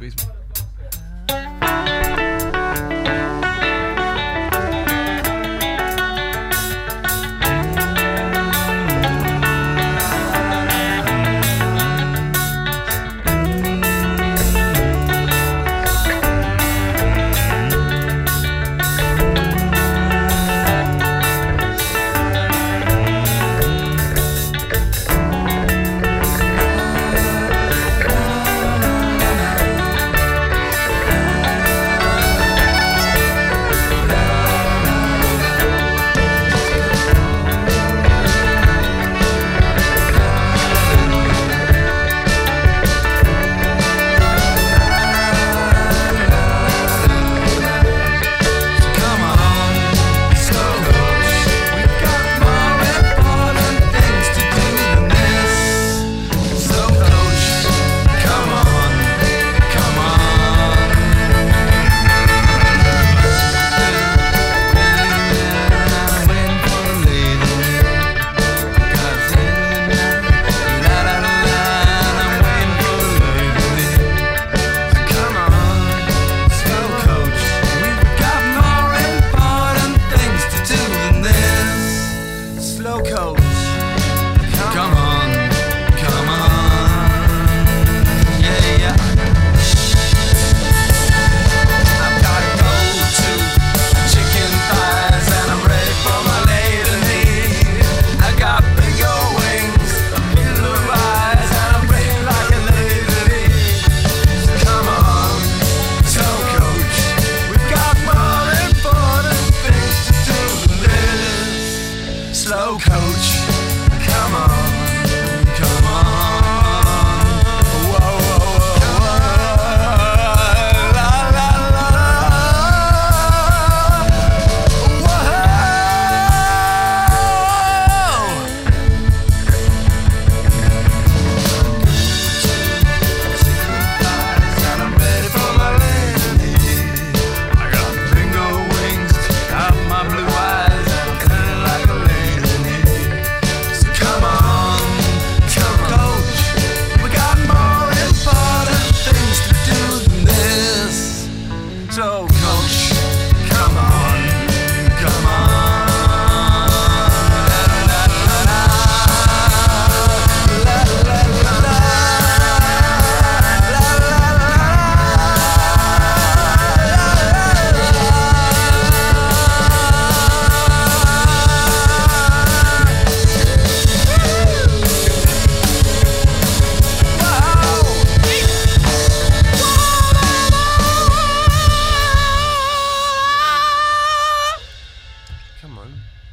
Squeeze me. Slow coach, come on, come on. Whoa, whoa, whoa, whoa. La, la, la, and I'm ready for my lady. I got bingo wings, got my blue eyes, and I'm feeling like a lady. So coach, come on, come on. La, la, la, la, la, la, la, la, Come on.